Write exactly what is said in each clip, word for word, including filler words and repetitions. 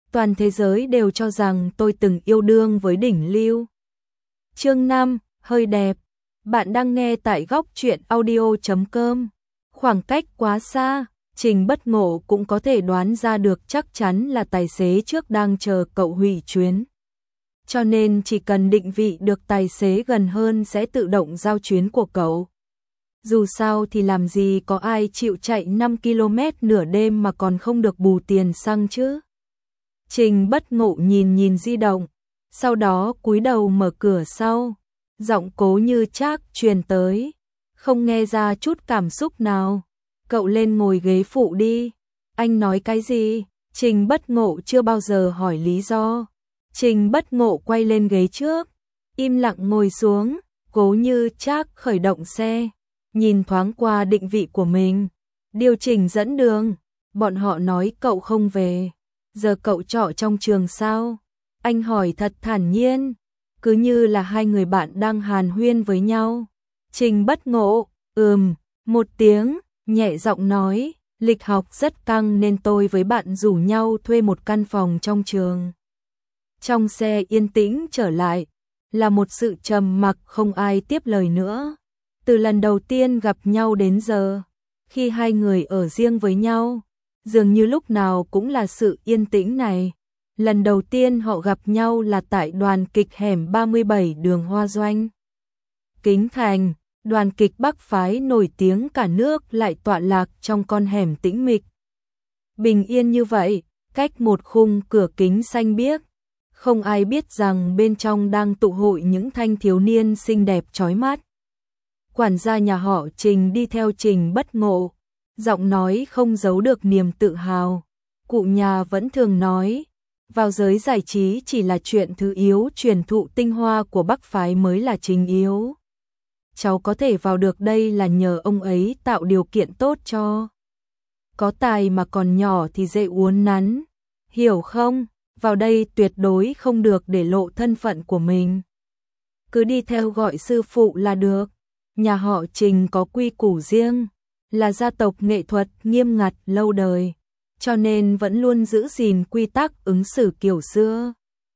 Toàn thế giới đều cho rằng tôi từng yêu đương với đỉnh lưu. Chương năm, hơi đẹp. Bạn đang nghe tại góc truyện audio chấm com. Khoảng cách quá xa, Trình Bất Ngộ cũng có thể đoán ra được chắc chắn là tài xế trước đang chờ cậu hủy chuyến. Cho nên chỉ cần định vị được tài xế gần hơn sẽ tự động giao chuyến của cậu. Dù sao thì làm gì có ai chịu chạy năm ki lô mét nửa đêm mà còn không được bù tiền xăng chứ. Trình Bất Ngộ nhìn nhìn di động, sau đó cúi đầu mở cửa sau, giọng Cố Như Trác truyền tới, không nghe ra chút cảm xúc nào. Cậu lên ngồi ghế phụ đi. Anh nói cái gì? Trình Bất Ngộ chưa bao giờ hỏi lý do. Trình Bất Ngộ quay lên ghế trước, im lặng ngồi xuống. Cố Như Trác khởi động xe, nhìn thoáng qua định vị của mình, điều chỉnh dẫn đường. Bọn họ nói cậu không về, giờ cậu trọ trong trường sao? Anh hỏi thật thản nhiên, cứ như là hai người bạn đang hàn huyên với nhau. Trình Bất Ngộ, ừm, một tiếng, nhẹ giọng nói, lịch học rất căng nên tôi với bạn rủ nhau thuê một căn phòng trong trường. Trong xe yên tĩnh trở lại, là một sự trầm mặc, không ai tiếp lời nữa. Từ lần đầu tiên gặp nhau đến giờ, khi hai người ở riêng với nhau, dường như lúc nào cũng là sự yên tĩnh này. Lần đầu tiên họ gặp nhau là tại đoàn kịch hẻm ba mươi bảy đường Hoa Doanh. Kính Thành, đoàn kịch Bắc phái nổi tiếng cả nước lại tọa lạc trong con hẻm tĩnh mịch. Bình yên như vậy, cách một khung cửa kính xanh biếc, không ai biết rằng bên trong đang tụ hội những thanh thiếu niên xinh đẹp chói mắt. Quản gia nhà họ Trình đi theo Trình Bất Ngộ, giọng nói không giấu được niềm tự hào. Cụ nhà vẫn thường nói, vào giới giải trí chỉ là chuyện thứ yếu, truyền thụ tinh hoa của Bắc phái mới là chính yếu. Cháu có thể vào được đây là nhờ ông ấy tạo điều kiện tốt cho. Có tài mà còn nhỏ thì dễ uốn nắn, hiểu không? Vào đây tuyệt đối không được để lộ thân phận của mình. Cứ đi theo gọi sư phụ là được. Nhà họ Trình có quy củ riêng, là gia tộc nghệ thuật nghiêm ngặt lâu đời, cho nên vẫn luôn giữ gìn quy tắc ứng xử kiểu xưa.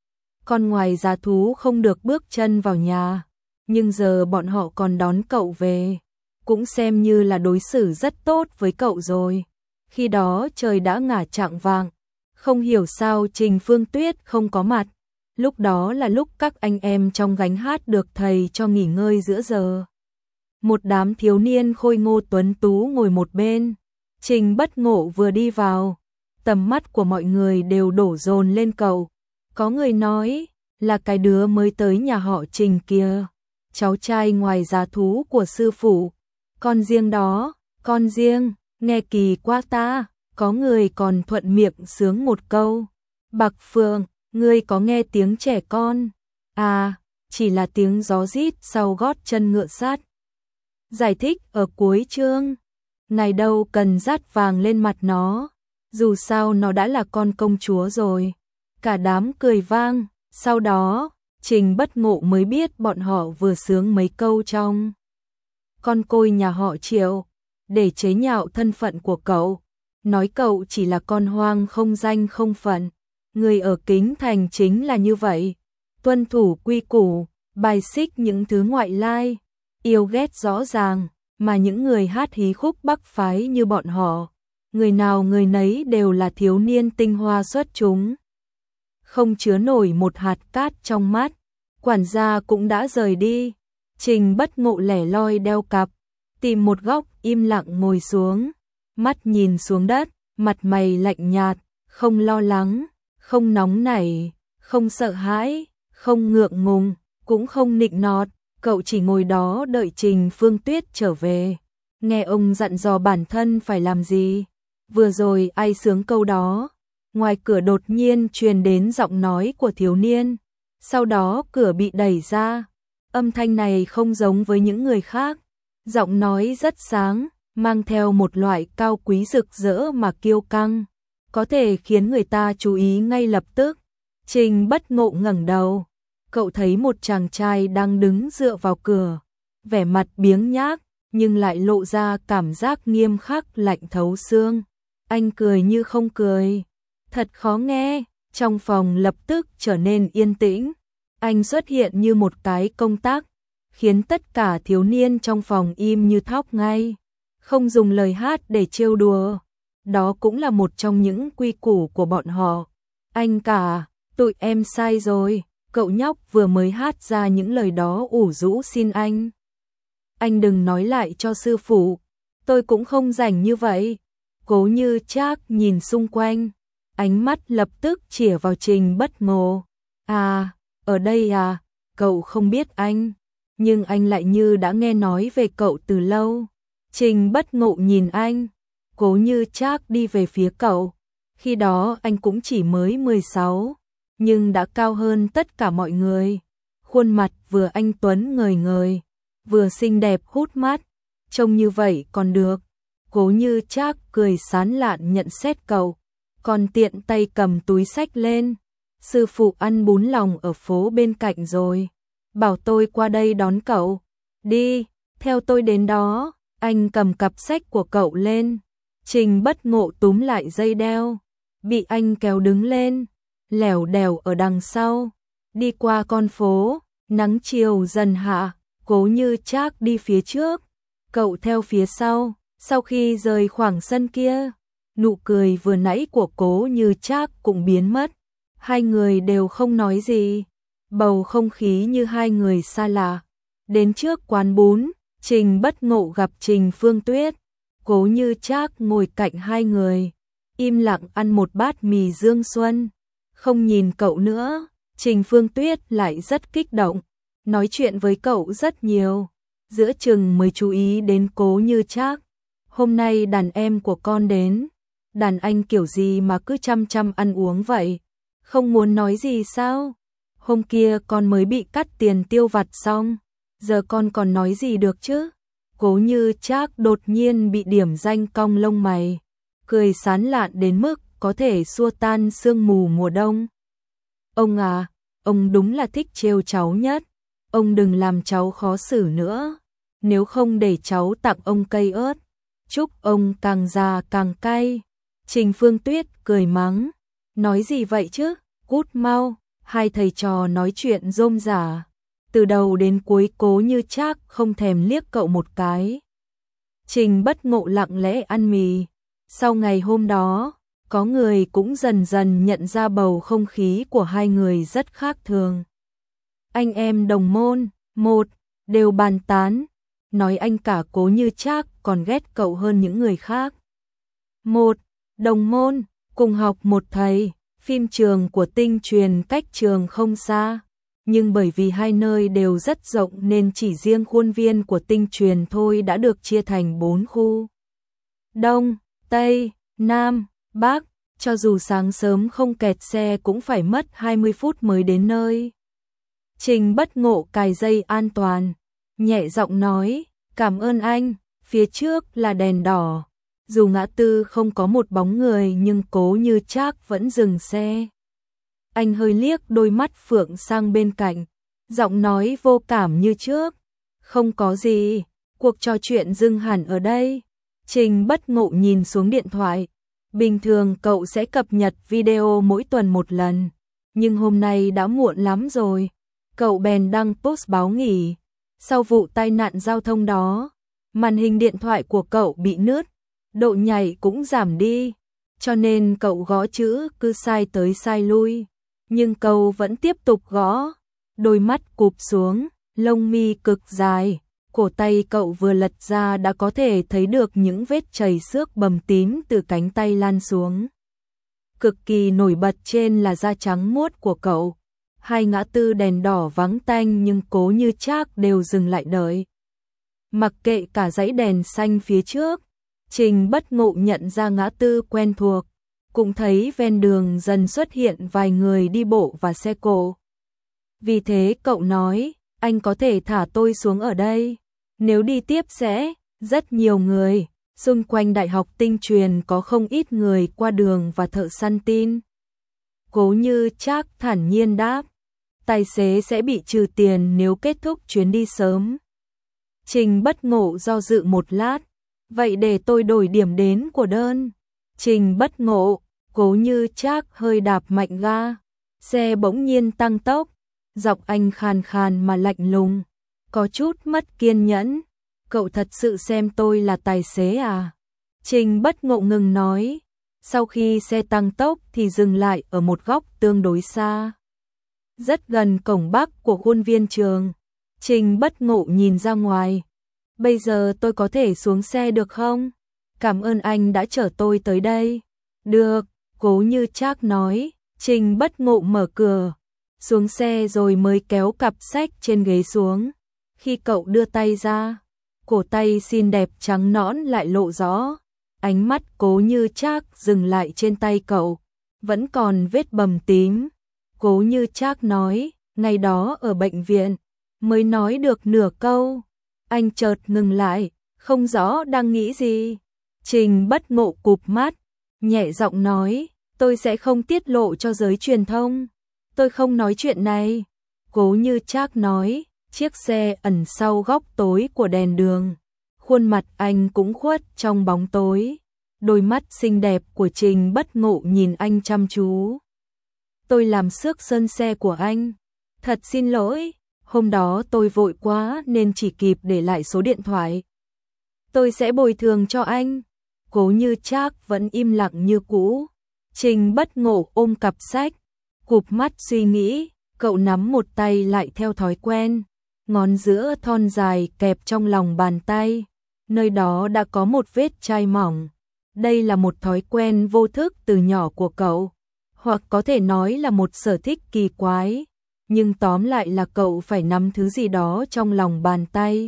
Con ngoài giá thú không được bước chân vào nhà, nhưng giờ bọn họ còn đón cậu về, cũng xem như là đối xử rất tốt với cậu rồi. Khi đó trời đã ngả chạng vạng, không hiểu sao Trình Phương Tuyết không có mặt. Lúc đó là lúc các anh em trong gánh hát được thầy cho nghỉ ngơi giữa giờ. Một đám thiếu niên khôi ngô tuấn tú ngồi một bên. Trình Bất Ngộ vừa đi vào, tầm mắt của mọi người đều đổ dồn lên cậu. Có người nói là cái đứa mới tới nhà họ Trình kia, cháu trai ngoài giá thú của sư phụ. Con riêng đó, con riêng, nghe kỳ quá ta. Có người còn thuận miệng sướng một câu, Bạc Phượng, ngươi có nghe tiếng trẻ con? À, chỉ là tiếng gió rít sau gót chân ngựa sát. Giải thích ở cuối chương, ngày đâu cần dát vàng lên mặt nó, dù sao nó đã là con công chúa rồi. Cả đám cười vang, sau đó, Trình Bất Ngộ mới biết bọn họ vừa sướng mấy câu trong Con Côi nhà họ Triệu, để chế nhạo thân phận của cậu. Nói cậu chỉ là con hoang không danh không phận. Người ở Kính Thành chính là như vậy, tuân thủ quy củ, bài xích những thứ ngoại lai, yêu ghét rõ ràng, mà những người hát hí khúc Bắc phái như bọn họ, người nào người nấy đều là thiếu niên tinh hoa xuất chúng, không chứa nổi một hạt cát trong mắt. Quản gia cũng đã rời đi, Trình Bất Ngộ lẻ loi đeo cặp, tìm một góc im lặng ngồi xuống, mắt nhìn xuống đất, mặt mày lạnh nhạt, không lo lắng, không nóng nảy, không sợ hãi, không ngượng ngùng, cũng không nịnh nọt. Cậu chỉ ngồi đó đợi Trình Phương Tuyết trở về, nghe ông dặn dò bản thân phải làm gì. Vừa rồi ai sướng câu đó, ngoài cửa đột nhiên truyền đến giọng nói của thiếu niên, sau đó cửa bị đẩy ra. Âm thanh này không giống với những người khác, giọng nói rất sáng, mang theo một loại cao quý rực rỡ mà kiêu căng, có thể khiến người ta chú ý ngay lập tức. Trình Bất Ngộ ngẩng đầu, cậu thấy một chàng trai đang đứng dựa vào cửa, vẻ mặt biếng nhác, nhưng lại lộ ra cảm giác nghiêm khắc lạnh thấu xương. Anh cười như không cười, thật khó nghe. Trong phòng lập tức trở nên yên tĩnh. Anh xuất hiện như một cái công tắc, khiến tất cả thiếu niên trong phòng im như thóc ngay. Không dùng lời hát để trêu đùa. Đó cũng là một trong những quy củ của bọn họ. Anh cả, tụi em sai rồi. Cậu nhóc vừa mới hát ra những lời đó ủ rũ xin anh. Anh đừng nói lại cho sư phụ. Tôi cũng không rảnh như vậy. Cố Như Trác nhìn xung quanh. Ánh mắt lập tức chĩa vào Trình Bất Ngộ. À, ở đây à, cậu không biết anh. Nhưng anh lại như đã nghe nói về cậu từ lâu. Trình Bất Ngộ nhìn anh. Cố Như Trác đi về phía cậu. Khi đó anh cũng chỉ mới mười sáu, nhưng đã cao hơn tất cả mọi người. Khuôn mặt vừa anh tuấn ngời ngời, vừa xinh đẹp hút mắt. Trông như vậy còn được. Cố Như Trác cười sán lạn nhận xét cậu, còn tiện tay cầm túi xách lên. Sư phụ ăn bún lòng ở phố bên cạnh rồi, bảo tôi qua đây đón cậu. Đi, theo tôi đến đó. Anh cầm cặp sách của cậu lên. Trình Bất Ngộ túm lại dây đeo, bị anh kéo đứng lên, lẻo đẻo ở đằng sau. Đi qua con phố, nắng chiều dần hạ, Cố Như Trác đi phía trước, cậu theo phía sau. Sau khi rời khoảng sân kia, nụ cười vừa nãy của Cố Như Trác cũng biến mất. Hai người đều không nói gì, bầu không khí như hai người xa lạ. Đến trước quán bún, Trình Bất Ngộ gặp Trình Phương Tuyết. Cố Như Trác ngồi cạnh hai người, im lặng ăn một bát mì Dương Xuân. Không nhìn cậu nữa. Trình Phương Tuyết lại rất kích động, nói chuyện với cậu rất nhiều. Giữa chừng mới chú ý đến Cố Như Trác. Hôm nay đàn em của con đến. Đàn anh kiểu gì mà cứ chăm chăm ăn uống vậy? Không muốn nói gì sao? Hôm kia con mới bị cắt tiền tiêu vặt xong, giờ con còn nói gì được chứ? Cố Như Trác đột nhiên bị điểm danh cong lông mày, cười sán lạn đến mức có thể xua tan sương mù mùa đông. Ông à, ông đúng là thích trêu cháu nhất. Ông đừng làm cháu khó xử nữa, nếu không để cháu tặng ông cây ớt. Chúc ông càng già càng cay. Trình Phương Tuyết cười mắng. Nói gì vậy chứ? Cút mau. Hai thầy trò nói chuyện rôm rả. Từ đầu đến cuối Cố Như Trác không thèm liếc cậu một cái. Trình Bất Ngộ lặng lẽ ăn mì. Sau ngày hôm đó, có người cũng dần dần nhận ra bầu không khí của hai người rất khác thường. Anh em đồng môn, một, đều bàn tán, nói anh cả Cố Như Trác còn ghét cậu hơn những người khác. Một, đồng môn, cùng học một thầy, phim trường của Tinh Truyền cách trường không xa. Nhưng bởi vì hai nơi đều rất rộng nên chỉ riêng khuôn viên của Tinh Truyền thôi đã được chia thành bốn khu. Đông, Tây, Nam, Bắc, cho dù sáng sớm không kẹt xe cũng phải mất hai mươi phút mới đến nơi. Trình Bất Ngộ cài dây an toàn, nhẹ giọng nói, cảm ơn anh, phía trước là đèn đỏ. Dù ngã tư không có một bóng người nhưng Cố Như Trác vẫn dừng xe. Anh hơi liếc đôi mắt phượng sang bên cạnh, giọng nói vô cảm như trước. Không có gì, cuộc trò chuyện dừng hẳn ở đây. Trình Bất Ngộ nhìn xuống điện thoại. Bình thường cậu sẽ cập nhật video mỗi tuần một lần, nhưng hôm nay đã muộn lắm rồi. Cậu bèn đăng post báo nghỉ. Sau vụ tai nạn giao thông đó, màn hình điện thoại của cậu bị nứt, độ nhạy cũng giảm đi, cho nên cậu gõ chữ cứ sai tới sai lui. Nhưng cậu vẫn tiếp tục gõ, đôi mắt cụp xuống, lông mi cực dài, cổ tay cậu vừa lật ra đã có thể thấy được những vết chảy xước bầm tím từ cánh tay lan xuống. Cực kỳ nổi bật trên là da trắng muốt của cậu. Hai ngã tư đèn đỏ vắng tanh nhưng Cố Như Trác đều dừng lại đợi. Mặc kệ cả dãy đèn xanh phía trước, Trình Bất Ngộ nhận ra ngã tư quen thuộc, cũng thấy ven đường dần xuất hiện vài người đi bộ và xe cộ. Vì thế cậu nói, anh có thể thả tôi xuống ở đây, nếu đi tiếp sẽ rất nhiều người. Xung quanh Đại học Tinh Truyền có không ít người qua đường và thợ săn tin. Cố Như Trác thản nhiên đáp, tài xế sẽ bị trừ tiền nếu kết thúc chuyến đi sớm. Trình Bất Ngộ do dự một lát, vậy để tôi đổi điểm đến của đơn. Trình Bất Ngộ, Cố Như Trác hơi đạp mạnh ga, xe bỗng nhiên tăng tốc, giọng anh khàn khàn mà lạnh lùng, có chút mất kiên nhẫn. Cậu thật sự xem tôi là tài xế à? Trình Bất Ngộ ngừng nói, sau khi xe tăng tốc thì dừng lại ở một góc tương đối xa, rất gần cổng bắc của khuôn viên trường. Trình Bất Ngộ nhìn ra ngoài, bây giờ tôi có thể xuống xe được không? Cảm ơn anh đã chở tôi tới đây. Được, Cố Như Trác nói. Trình Bất Ngộ mở cửa, xuống xe rồi mới kéo cặp sách trên ghế xuống. Khi cậu đưa tay ra, cổ tay xinh đẹp trắng nõn lại lộ rõ. Ánh mắt Cố Như Trác dừng lại trên tay cậu, vẫn còn vết bầm tím. Cố Như Trác nói, ngày đó ở bệnh viện, mới nói được nửa câu, anh chợt ngừng lại, không rõ đang nghĩ gì. Trình Bất Ngộ cụp mắt, nhẹ giọng nói, tôi sẽ không tiết lộ cho giới truyền thông, tôi không nói chuyện này. Cố Như Trác nói, chiếc xe ẩn sau góc tối của đèn đường, khuôn mặt anh cũng khuất trong bóng tối. Đôi mắt xinh đẹp của Trình Bất Ngộ nhìn anh chăm chú. Tôi làm xước sơn xe của anh, thật xin lỗi, hôm đó tôi vội quá nên chỉ kịp để lại số điện thoại. Tôi sẽ bồi thường cho anh. Cố Như Trác vẫn im lặng như cũ. Trình Bất Ngộ ôm cặp sách, cụp mắt suy nghĩ, cậu nắm một tay lại theo thói quen, ngón giữa thon dài kẹp trong lòng bàn tay, nơi đó đã có một vết chai mỏng. Đây là một thói quen vô thức từ nhỏ của cậu, hoặc có thể nói là một sở thích kỳ quái, nhưng tóm lại là cậu phải nắm thứ gì đó trong lòng bàn tay.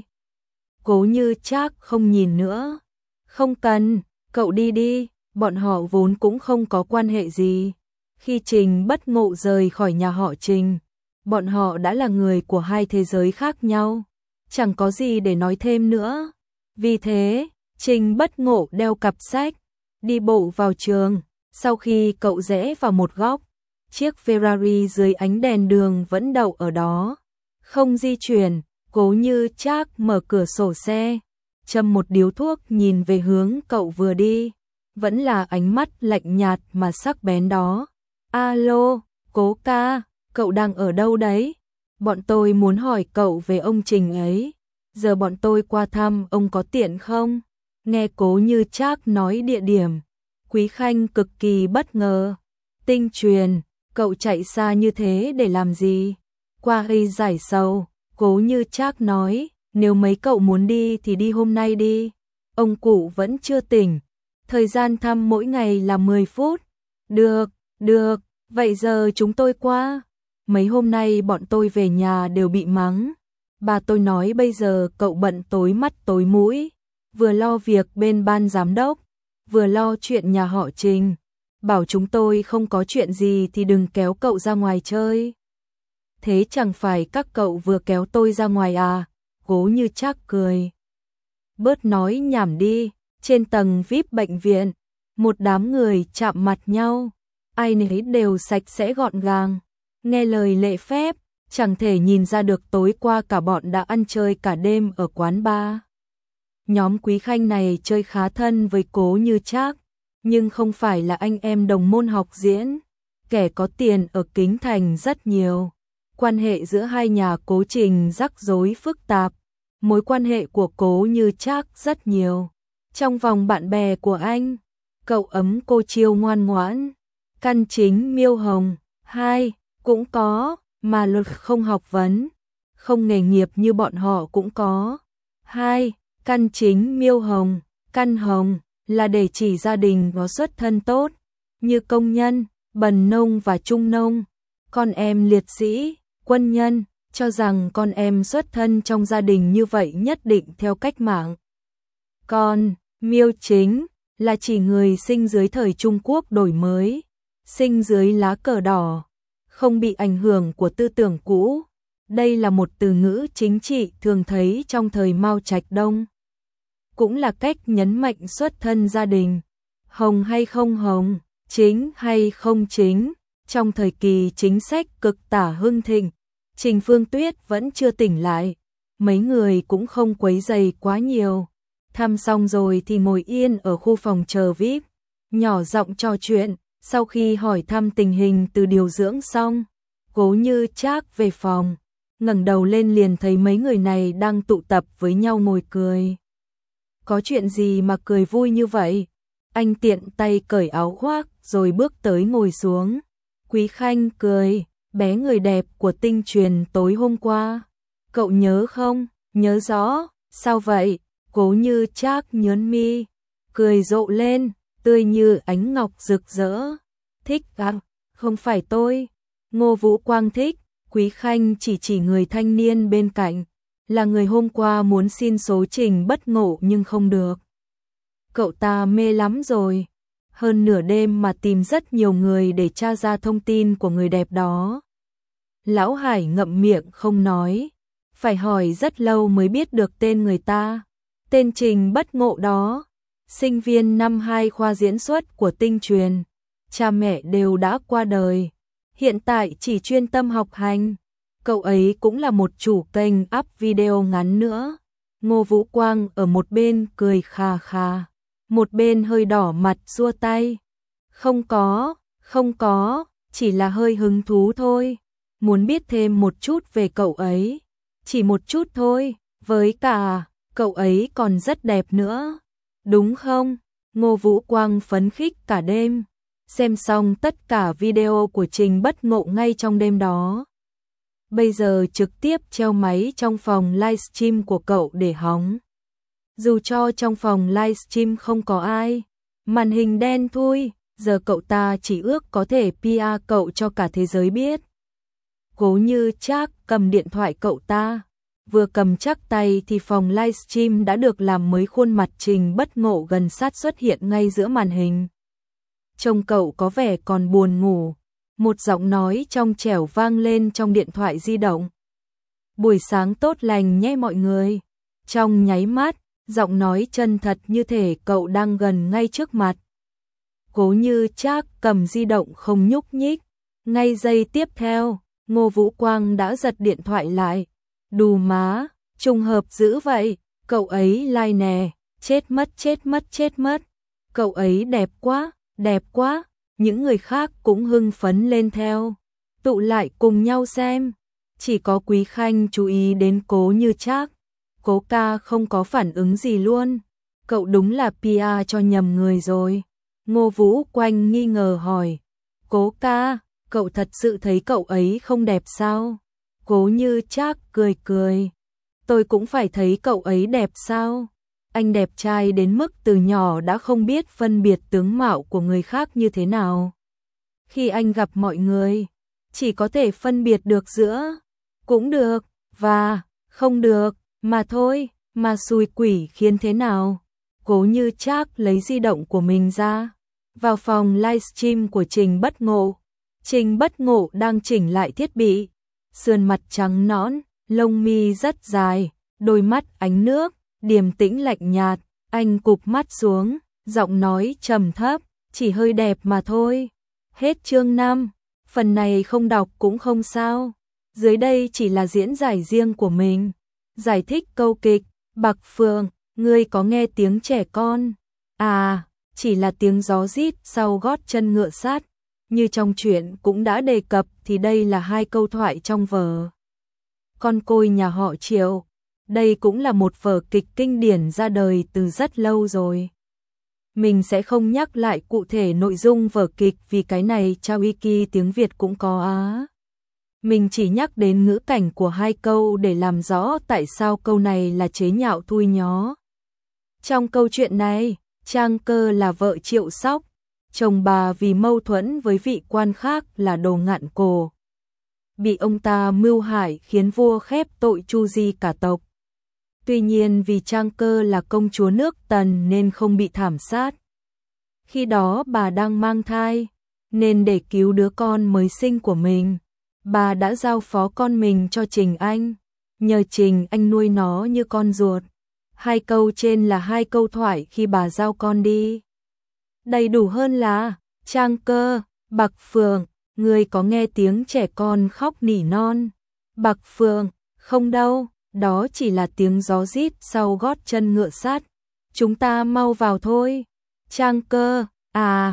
Cố Như Trác không nhìn nữa. Không cần, cậu đi đi, bọn họ vốn cũng không có quan hệ gì. Khi Trình Bất Ngộ rời khỏi nhà họ Trình, bọn họ đã là người của hai thế giới khác nhau, chẳng có gì để nói thêm nữa. Vì thế, Trình Bất Ngộ đeo cặp sách, đi bộ vào trường. Sau khi cậu rẽ vào một góc, chiếc Ferrari dưới ánh đèn đường vẫn đậu ở đó, không di chuyển. Cố Như Trác mở cửa sổ xe, châm một điếu thuốc nhìn về hướng cậu vừa đi, vẫn là ánh mắt lạnh nhạt mà sắc bén đó. Alo, Cố ca, cậu đang ở đâu đấy? Bọn tôi muốn hỏi cậu về ông Trình ấy, giờ bọn tôi qua thăm ông có tiện không? Nghe Cố Như Trác nói địa điểm, Quý Khanh cực kỳ bất ngờ. Tinh Truyền, cậu chạy xa như thế để làm gì? Qua y giải sầu. Cố Như Trác nói, nếu mấy cậu muốn đi thì đi hôm nay đi. Ông cụ vẫn chưa tỉnh, thời gian thăm mỗi ngày là mười phút. Được, được, vậy giờ chúng tôi qua. Mấy hôm nay bọn tôi về nhà đều bị mắng. Bà tôi nói bây giờ cậu bận tối mắt tối mũi, vừa lo việc bên ban giám đốc, vừa lo chuyện nhà họ Trình. Bảo chúng tôi không có chuyện gì thì đừng kéo cậu ra ngoài chơi. Thế chẳng phải các cậu vừa kéo tôi ra ngoài à? Cố Như Trác cười. Bớt nói nhảm đi. Trên tầng vi ai pi bệnh viện, một đám người chạm mặt nhau, ai nấy đều sạch sẽ gọn gàng, nghe lời lễ phép, chẳng thể nhìn ra được tối qua cả bọn đã ăn chơi cả đêm ở quán bar. Nhóm Quý Khanh này chơi khá thân với Cố Như Trác, nhưng không phải là anh em đồng môn học diễn, kẻ có tiền ở Kính Thành rất nhiều. Quan hệ giữa hai nhà Cố Trình rắc rối phức tạp, mối quan hệ của Cố Như Trác rất nhiều. Trong vòng bạn bè của anh, cậu ấm cô chiêu ngoan ngoãn, Căn Chính Miêu Hồng, hai, cũng có, mà luật không học vấn, không nghề nghiệp như bọn họ cũng có. Hai, Căn Chính Miêu Hồng, Căn Hồng, là để chỉ gia đình có xuất thân tốt, như công nhân, bần nông và trung nông. Con em liệt sĩ, quân nhân, cho rằng con em xuất thân trong gia đình như vậy nhất định theo cách mạng. Còn Miêu Chính là chỉ người sinh dưới thời Trung Quốc đổi mới, sinh dưới lá cờ đỏ, không bị ảnh hưởng của tư tưởng cũ. Đây là một từ ngữ chính trị thường thấy trong thời Mao Trạch Đông, cũng là cách nhấn mạnh xuất thân gia đình. Hồng hay không hồng, chính hay không chính. Trong thời kỳ chính sách cực tả hưng thịnh, Trình Phương Tuyết vẫn chưa tỉnh lại, mấy người cũng không quấy rầy quá nhiều. Thăm xong rồi thì ngồi yên ở khu phòng chờ vi ai pi, nhỏ giọng trò chuyện, Sau khi hỏi thăm tình hình từ điều dưỡng xong, Cố Như Trác về phòng, ngẩng đầu lên liền thấy mấy người này đang tụ tập với nhau ngồi cười. Có chuyện gì mà cười vui như vậy? Anh tiện tay cởi áo khoác rồi bước tới ngồi xuống. Quý Khanh cười, bé người đẹp của Tinh Truyền tối hôm qua. Cậu nhớ không? Nhớ rõ. Sao vậy? Cố Như Trác nhớn mi, cười rộ lên, tươi như ánh ngọc rực rỡ. Thích à? Không phải tôi. Ngô Vũ Quang thích. Quý Khanh chỉ chỉ người thanh niên bên cạnh, là người hôm qua muốn xin số Trình Bất Ngộ nhưng không được. Cậu ta mê lắm rồi. Hơn nửa đêm mà tìm rất nhiều người để tra ra thông tin của người đẹp đó. Lão Hải ngậm miệng không nói, phải hỏi rất lâu mới biết được tên người ta. Tên Trình Bất Ngộ đó, sinh viên năm hai khoa diễn xuất của Tinh Truyền, cha mẹ đều đã qua đời, hiện tại chỉ chuyên tâm học hành. Cậu ấy cũng là một chủ kênh up video ngắn nữa. Ngô Vũ Quang ở một bên cười khà khà, một bên hơi đỏ mặt xua tay. Không có, không có, chỉ là hơi hứng thú thôi. Muốn biết thêm một chút về cậu ấy. Chỉ một chút thôi, với cả, cậu ấy còn rất đẹp nữa. Đúng không? Ngô Vũ Quang phấn khích cả đêm. Xem xong tất cả video của Trình Bất Ngộ ngay trong đêm đó. Bây giờ trực tiếp treo máy trong phòng livestream của cậu để hóng. Dù cho trong phòng livestream không có ai, màn hình đen thui, giờ cậu ta chỉ ước có thể pê e cậu cho cả thế giới biết. Cố Như Trác cầm điện thoại cậu ta, vừa cầm chắc tay thì phòng livestream đã được làm mới, khuôn mặt Trình Bất Ngộ gần sát xuất hiện ngay giữa màn hình. Trông cậu có vẻ còn buồn ngủ, một giọng nói trong trẻo vang lên trong điện thoại di động. Buổi sáng tốt lành nhé mọi người. Trong nháy mắt, giọng nói chân thật như thể cậu đang gần ngay trước mặt. Cố Như Trác cầm di động không nhúc nhích. Ngay giây tiếp theo, Ngô Vũ Quang đã giật điện thoại lại. Đù má, trùng hợp dữ vậy, cậu ấy like nè, chết mất chết mất chết mất. Cậu ấy đẹp quá, đẹp quá. Những người khác cũng hưng phấn lên theo, tụ lại cùng nhau xem. Chỉ có Quý Khanh chú ý đến Cố Như Trác. Cố ca không có phản ứng gì luôn. Cậu đúng là pê e cho nhầm người rồi. Ngô Vũ Quang nghi ngờ hỏi. Cố ca, cậu thật sự thấy cậu ấy không đẹp sao? Cố Như Trác cười cười. Tôi cũng phải thấy cậu ấy đẹp sao? Anh đẹp trai đến mức từ nhỏ đã không biết phân biệt tướng mạo của người khác như thế nào. Khi anh gặp mọi người, chỉ có thể phân biệt được giữa cũng được và không được mà thôi, mà xui quỷ khiến thế nào. Cố Như Trác lấy di động của mình ra, vào phòng livestream của Trình Bất Ngộ. Trình Bất Ngộ đang chỉnh lại thiết bị, sườn mặt trắng nõn, lông mi rất dài, đôi mắt ánh nước, điềm tĩnh lạnh nhạt. Anh cụp mắt xuống, giọng nói trầm thấp, chỉ hơi đẹp mà thôi. Hết chương năm, phần này không đọc cũng không sao. Dưới đây chỉ là diễn giải riêng của mình. Giải thích câu kịch, Bạc Phượng, ngươi có nghe tiếng trẻ con? À, chỉ là tiếng gió rít sau gót chân ngựa sát. Như trong truyện cũng đã đề cập thì đây là hai câu thoại trong vở Con Côi Nhà Họ Triệu. Đây cũng là một vở kịch kinh điển ra đời từ rất lâu rồi. Mình sẽ không nhắc lại cụ thể nội dung vở kịch vì cái này tra wiki tiếng Việt cũng có á. Mình chỉ nhắc đến ngữ cảnh của hai câu để làm rõ tại sao câu này là chế nhạo thui nhó. Trong câu chuyện này, Trang Cơ là vợ Triệu Sóc, chồng bà vì mâu thuẫn với vị quan khác là Đồ Ngạn Cổ, bị ông ta mưu hại khiến vua khép tội tru di cả tộc. Tuy nhiên vì Trang Cơ là công chúa nước Tần nên không bị thảm sát. Khi đó bà đang mang thai, nên để cứu đứa con mới sinh của mình, bà đã giao phó con mình cho Trình Anh, nhờ Trình Anh nuôi nó như con ruột. Hai câu trên là hai câu thoại khi bà giao con đi. Đầy đủ hơn là, Trang Cơ, Bạc Phượng, ngươi có nghe tiếng trẻ con khóc nỉ non? Bạc Phượng, không đâu, đó chỉ là tiếng gió rít sau gót chân ngựa sát. Chúng ta mau vào thôi. Trang Cơ, à,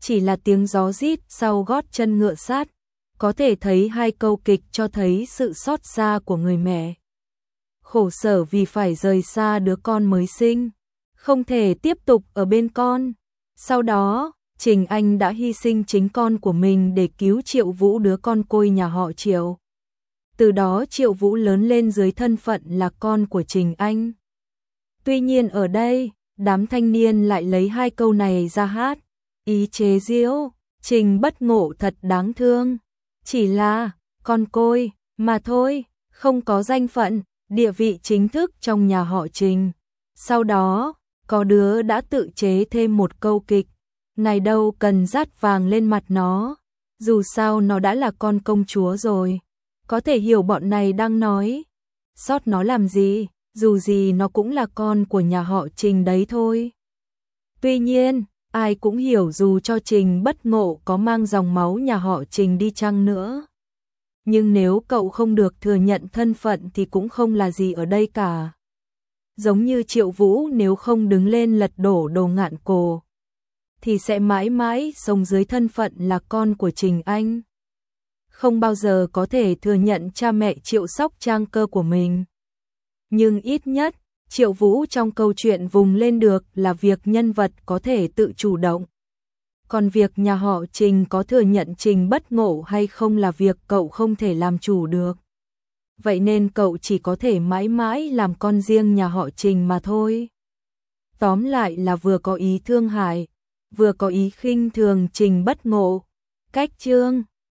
chỉ là tiếng gió rít sau gót chân ngựa sát, có thể thấy hai câu kịch cho thấy sự xót xa của người mẹ. Khổ sở vì phải rời xa đứa con mới sinh, không thể tiếp tục ở bên con. Sau đó, Trình Anh đã hy sinh chính con của mình để cứu Triệu Vũ, đứa con côi nhà họ Triệu. Từ đó Triệu Vũ lớn lên dưới thân phận là con của Trình Anh. Tuy nhiên ở đây, đám thanh niên lại lấy hai câu này ra hát, ý chế giễu, Trình Bất Ngộ thật đáng thương, chỉ là con côi mà thôi, không có danh phận, địa vị chính thức trong nhà họ Trình. Sau đó, có đứa đã tự chế thêm một câu kịch, này đâu cần dát vàng lên mặt nó, dù sao nó đã là con công chúa rồi. Có thể hiểu bọn này đang nói, sót nó làm gì, dù gì nó cũng là con của nhà họ Trình đấy thôi. Tuy nhiên, ai cũng hiểu dù cho Trình Bất Ngộ có mang dòng máu nhà họ Trình đi chăng nữa, nhưng nếu cậu không được thừa nhận thân phận thì cũng không là gì ở đây cả. Giống như Triệu Vũ nếu không đứng lên lật đổ Đồ Ngạn Cổ, thì sẽ mãi mãi sống dưới thân phận là con của Trình Anh, không bao giờ có thể thừa nhận cha mẹ Triệu Sóc Trang Cơ của mình. Nhưng ít nhất, Triệu Vũ trong câu chuyện vùng lên được là việc nhân vật có thể tự chủ động. Còn việc nhà họ Trình có thừa nhận Trình Bất Ngộ hay không là việc cậu không thể làm chủ được. Vậy nên cậu chỉ có thể mãi mãi làm con riêng nhà họ Trình mà thôi. Tóm lại là vừa có ý thương hại, vừa có ý khinh thường Trình Bất Ngộ. Cách chương